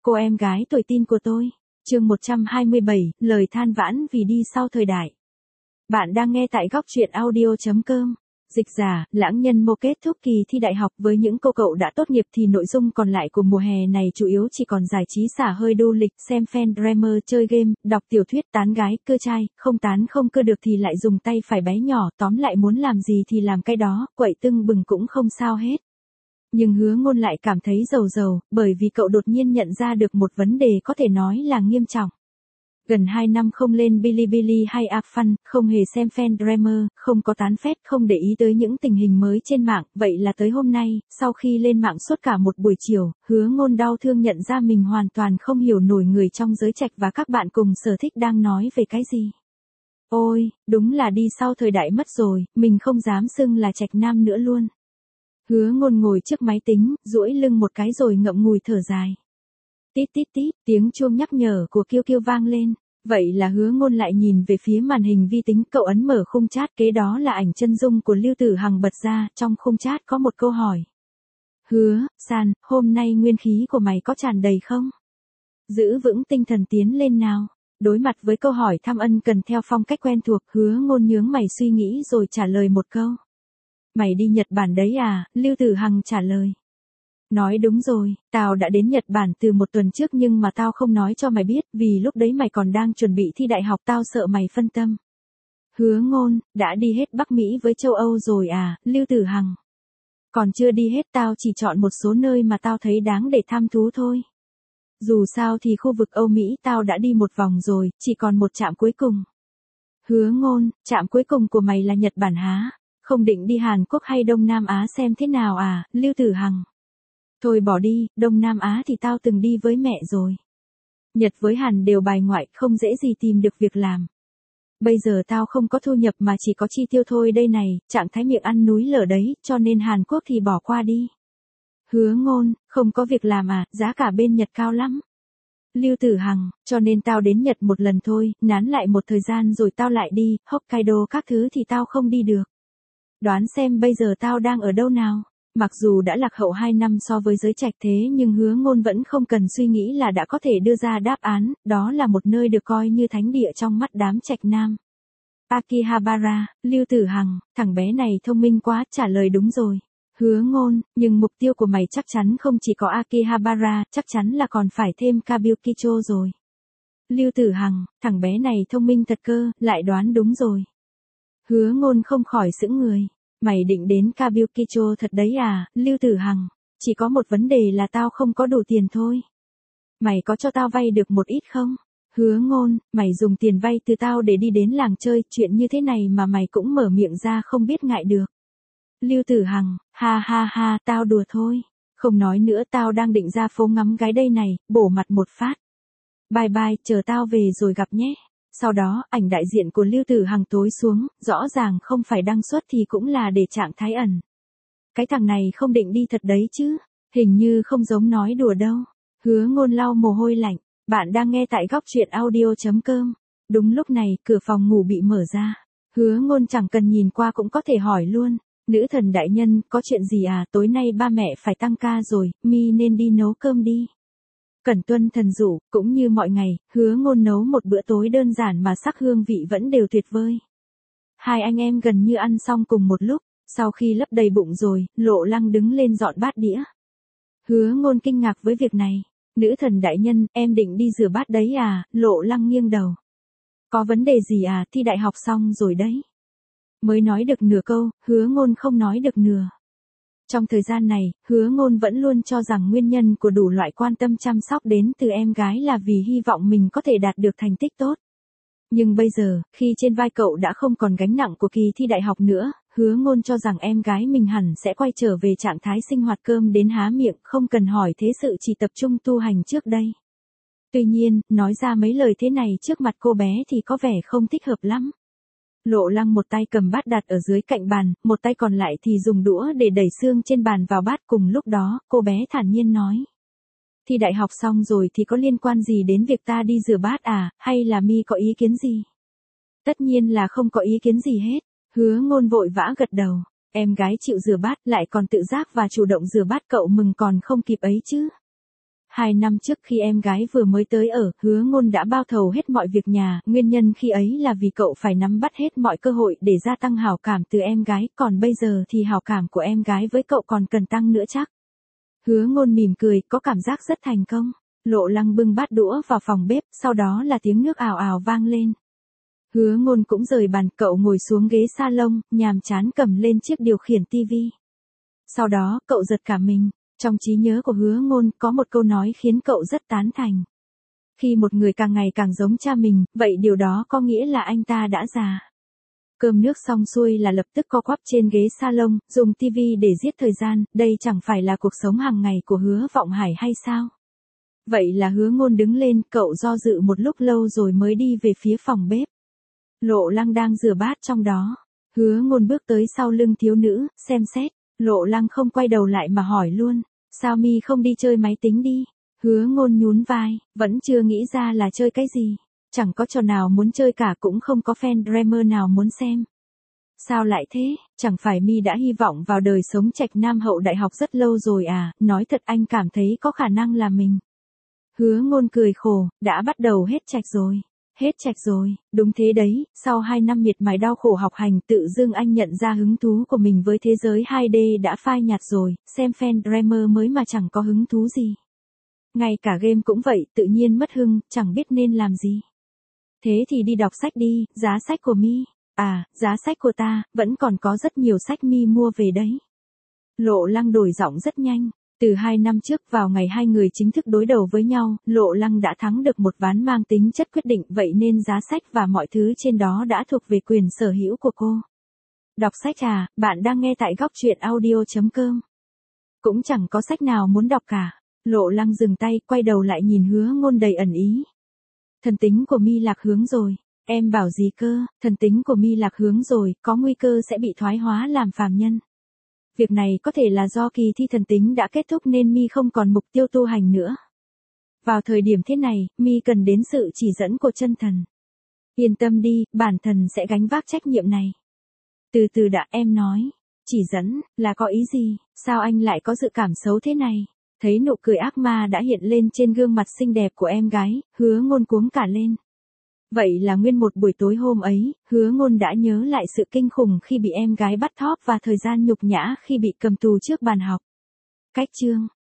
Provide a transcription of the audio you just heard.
Cô em gái tuổi teen của tôi. Chương 127, lời than vãn vì đi sau thời đại. Bạn đang nghe tại góc truyện audio.com. Dịch giả, lãng nhân mô kết thúc kỳ thi đại học với những cô cậu đã tốt nghiệp thì nội dung còn lại của mùa hè này chủ yếu chỉ còn giải trí xả hơi đu lịch, xem fan drama, chơi game, đọc tiểu thuyết, tán gái, cưa trai, không tán không cưa được thì lại dùng tay phải bé nhỏ, tóm lại muốn làm gì thì làm cái đó, quậy tưng bừng cũng không sao hết. Nhưng Hứa Ngôn lại cảm thấy rầu, bởi vì cậu đột nhiên nhận ra được một vấn đề có thể nói là nghiêm trọng. Gần 2 năm không lên Bilibili hay Apfun, không hề xem fan drama, không có tán phét, không để ý tới những tình hình mới trên mạng, vậy là tới hôm nay, sau khi lên mạng suốt cả một buổi chiều, Hứa Ngôn đau thương nhận ra mình hoàn toàn không hiểu nổi người trong giới trạch và các bạn cùng sở thích đang nói về cái gì. Ôi, đúng là đi sau thời đại mất rồi, mình không dám xưng là trạch nam nữa luôn. Hứa Ngôn ngồi trước máy tính, duỗi lưng một cái rồi ngậm ngùi thở dài. Tít tít tít, tiếng chuông nhắc nhở của Kiêu vang lên. Vậy là Hứa Ngôn lại nhìn về phía màn hình vi tính, cậu ấn mở khung chat, kế đó là ảnh chân dung của Lưu Tử Hằng bật ra, trong khung chat có một câu hỏi. Hứa, San, hôm nay nguyên khí của mày có tràn đầy không? Giữ vững tinh thần tiến lên nào. Đối mặt với câu hỏi thăm ân cần theo phong cách quen thuộc, Hứa Ngôn nhướng mày suy nghĩ rồi trả lời một câu. Mày đi Nhật Bản đấy à? Lưu Tử Hằng trả lời. Nói đúng rồi, tao đã đến Nhật Bản từ 1 tuần trước nhưng mà tao không nói cho mày biết, vì lúc đấy mày còn đang chuẩn bị thi đại học, tao sợ mày phân tâm. Hứa Ngôn, đã đi hết Bắc Mỹ với châu Âu rồi à? Lưu Tử Hằng. Còn chưa đi hết, tao chỉ chọn một số nơi mà tao thấy đáng để tham thú thôi. Dù sao thì khu vực Âu Mỹ tao đã đi một vòng rồi, chỉ còn một trạm cuối cùng. Hứa Ngôn, trạm cuối cùng của mày là Nhật Bản hả? Không định đi Hàn Quốc hay Đông Nam Á xem thế nào à? Lưu Tử Hằng. Thôi bỏ đi, Đông Nam Á thì tao từng đi với mẹ rồi. Nhật với Hàn đều bài ngoại, không dễ gì tìm được việc làm. Bây giờ tao không có thu nhập mà chỉ có chi tiêu thôi đây này, trạng thái miệng ăn núi lở đấy, cho nên Hàn Quốc thì bỏ qua đi. Hứa Ngôn, không có việc làm à, giá cả bên Nhật cao lắm. Lưu Tử Hằng, cho nên tao đến Nhật một lần thôi, nán lại một thời gian rồi tao lại đi, Hokkaido các thứ thì tao không đi được. Đoán xem bây giờ tao đang ở đâu nào? Mặc dù đã lạc hậu 2 năm so với giới trạch thế nhưng Hứa Ngôn vẫn không cần suy nghĩ là đã có thể đưa ra đáp án, đó là một nơi được coi như thánh địa trong mắt đám trạch nam. Akihabara, Lưu Tử Hằng, thằng bé này thông minh quá, trả lời đúng rồi. Hứa Ngôn, nhưng mục tiêu của mày chắc chắn không chỉ có Akihabara, chắc chắn là còn phải thêm Kabukicho rồi. Lưu Tử Hằng, thằng bé này thông minh thật cơ, lại đoán đúng rồi. Hứa Ngôn không khỏi sững người. Mày định đến Kabukicho thật đấy à, Lưu Tử Hằng? Chỉ có một vấn đề là tao không có đủ tiền thôi. Mày có cho tao vay được một ít không? Hứa Ngôn, mày dùng tiền vay từ tao để đi đến làng chơi, chuyện như thế này mà mày cũng mở miệng ra không biết ngại được. Lưu Tử Hằng, ha, tao đùa thôi. Không nói nữa, tao đang định ra phố ngắm gái đây này, bổ mặt một phát. Bye bye, chờ tao về rồi gặp nhé. Sau đó, ảnh đại diện của Lưu Tử Hằng tối xuống, rõ ràng không phải đăng xuất thì cũng là để trạng thái ẩn. Cái thằng này không định đi thật đấy chứ, hình như không giống nói đùa đâu. Hứa Ngôn lau mồ hôi lạnh, bạn đang nghe tại góc truyện audio.com. Đúng lúc này, cửa phòng ngủ bị mở ra. Hứa Ngôn chẳng cần nhìn qua cũng có thể hỏi luôn. Nữ thần đại nhân, có chuyện gì à, tối nay ba mẹ phải tăng ca rồi, mi nên đi nấu cơm đi. Cẩn tuân thần dụ, cũng như mọi ngày, Hứa Ngôn nấu một bữa tối đơn giản mà sắc hương vị vẫn đều tuyệt vời. Hai anh em gần như ăn xong cùng một lúc, sau khi lấp đầy bụng rồi, Lộ Lăng đứng lên dọn bát đĩa. Hứa Ngôn kinh ngạc với việc này. Nữ thần đại nhân, em định đi rửa bát đấy à? Lộ Lăng nghiêng đầu. Có vấn đề gì à, thi đại học xong rồi đấy. Mới nói được nửa câu, Hứa Ngôn không nói được nửa. Trong thời gian này, Hứa Ngôn vẫn luôn cho rằng nguyên nhân của đủ loại quan tâm chăm sóc đến từ em gái là vì hy vọng mình có thể đạt được thành tích tốt. Nhưng bây giờ, khi trên vai cậu đã không còn gánh nặng của kỳ thi đại học nữa, Hứa Ngôn cho rằng em gái mình hẳn sẽ quay trở về trạng thái sinh hoạt cơm đến há miệng, không cần hỏi thế sự, chỉ tập trung tu hành trước đây. Tuy nhiên, nói ra mấy lời thế này trước mặt cô bé thì có vẻ không thích hợp lắm. Lộ Lăng một tay cầm bát đặt ở dưới cạnh bàn, một tay còn lại thì dùng đũa để đẩy xương trên bàn vào bát. Cùng lúc đó, cô bé thản nhiên nói. Thi đại học xong rồi thì có liên quan gì đến việc ta đi rửa bát à, hay là mi có ý kiến gì? Tất nhiên là không có ý kiến gì hết. Hứa Ngôn vội vã gật đầu. Em gái chịu rửa bát lại còn tự giác và chủ động rửa bát, cậu mừng còn không kịp ấy chứ. 2 năm trước khi em gái vừa mới tới ở, Hứa Ngôn đã bao thầu hết mọi việc nhà, nguyên nhân khi ấy là vì cậu phải nắm bắt hết mọi cơ hội để gia tăng hảo cảm từ em gái, còn bây giờ thì hảo cảm của em gái với cậu còn cần tăng nữa chắc. Hứa Ngôn mỉm cười, có cảm giác rất thành công. Lộ Lăng bưng bát đũa vào phòng bếp, sau đó là tiếng nước ào ào vang lên. Hứa Ngôn cũng rời bàn, cậu ngồi xuống ghế salon, nhàm chán cầm lên chiếc điều khiển tivi. Sau đó, cậu giật cả mình. Trong trí nhớ của Hứa Ngôn có một câu nói khiến cậu rất tán thành. Khi một người càng ngày càng giống cha mình, vậy điều đó có nghĩa là anh ta đã già. Cơm nước xong xuôi là lập tức co quắp trên ghế salon, dùng tivi để giết thời gian, đây chẳng phải là cuộc sống hàng ngày của Hứa Vọng Hải hay sao? Vậy là Hứa Ngôn đứng lên, cậu do dự một lúc lâu rồi mới đi về phía phòng bếp. Lộ Lăng đang rửa bát trong đó. Hứa Ngôn bước tới sau lưng thiếu nữ, xem xét. Lộ Lăng không quay đầu lại mà hỏi luôn. Sao mi không đi chơi máy tính đi? Hứa Ngôn nhún vai, vẫn chưa nghĩ ra là chơi cái gì. Chẳng có trò nào muốn chơi cả, cũng không có fan dreamer nào muốn xem. Sao lại thế? Chẳng phải mi đã hy vọng vào đời sống trạch nam hậu đại học rất lâu rồi à? Nói thật anh cảm thấy có khả năng là mình. Hứa Ngôn cười khổ, đã bắt đầu hết trạch rồi. Hết trạch rồi, đúng thế đấy, sau 2 năm miệt mài đau khổ học hành, tự dưng anh nhận ra hứng thú của mình với thế giới 2D đã phai nhạt rồi, xem fan dreamer mới mà chẳng có hứng thú gì. Ngay cả game cũng vậy, tự nhiên mất hứng, chẳng biết nên làm gì. Thế thì đi đọc sách đi, giá sách của mi. À, giá sách của ta, vẫn còn có rất nhiều sách mi mua về đấy. Lộ Lăng đổi giọng rất nhanh. Từ 2 năm trước, vào ngày hai người chính thức đối đầu với nhau, Lộ Lăng đã thắng được một ván mang tính chất quyết định, vậy nên giá sách và mọi thứ trên đó đã thuộc về quyền sở hữu của cô. Đọc sách à, bạn đang nghe tại góc truyện audio.com. Cũng chẳng có sách nào muốn đọc cả. Lộ Lăng dừng tay, quay đầu lại nhìn Hứa Ngôn đầy ẩn ý. Thần tính của mi lạc hướng rồi. Em bảo gì cơ? Thần tính của mi lạc hướng rồi, có nguy cơ sẽ bị thoái hóa làm phàm nhân. Việc này có thể là do kỳ thi thần tính đã kết thúc nên mi không còn mục tiêu tu hành nữa. Vào thời điểm thế này, mi cần đến sự chỉ dẫn của chân thần. Yên tâm đi, bản thần sẽ gánh vác trách nhiệm này. Từ từ đã, em nói. Chỉ dẫn, là có ý gì? Sao anh lại có dự cảm xấu thế này? Thấy nụ cười ác ma đã hiện lên trên gương mặt xinh đẹp của em gái, Hứa Ngôn cuống cả lên. Vậy là nguyên một buổi tối hôm ấy, Hứa Ngôn đã nhớ lại sự kinh khủng khi bị em gái bắt thóp và thời gian nhục nhã khi bị cầm tù trước bàn học. Cách chương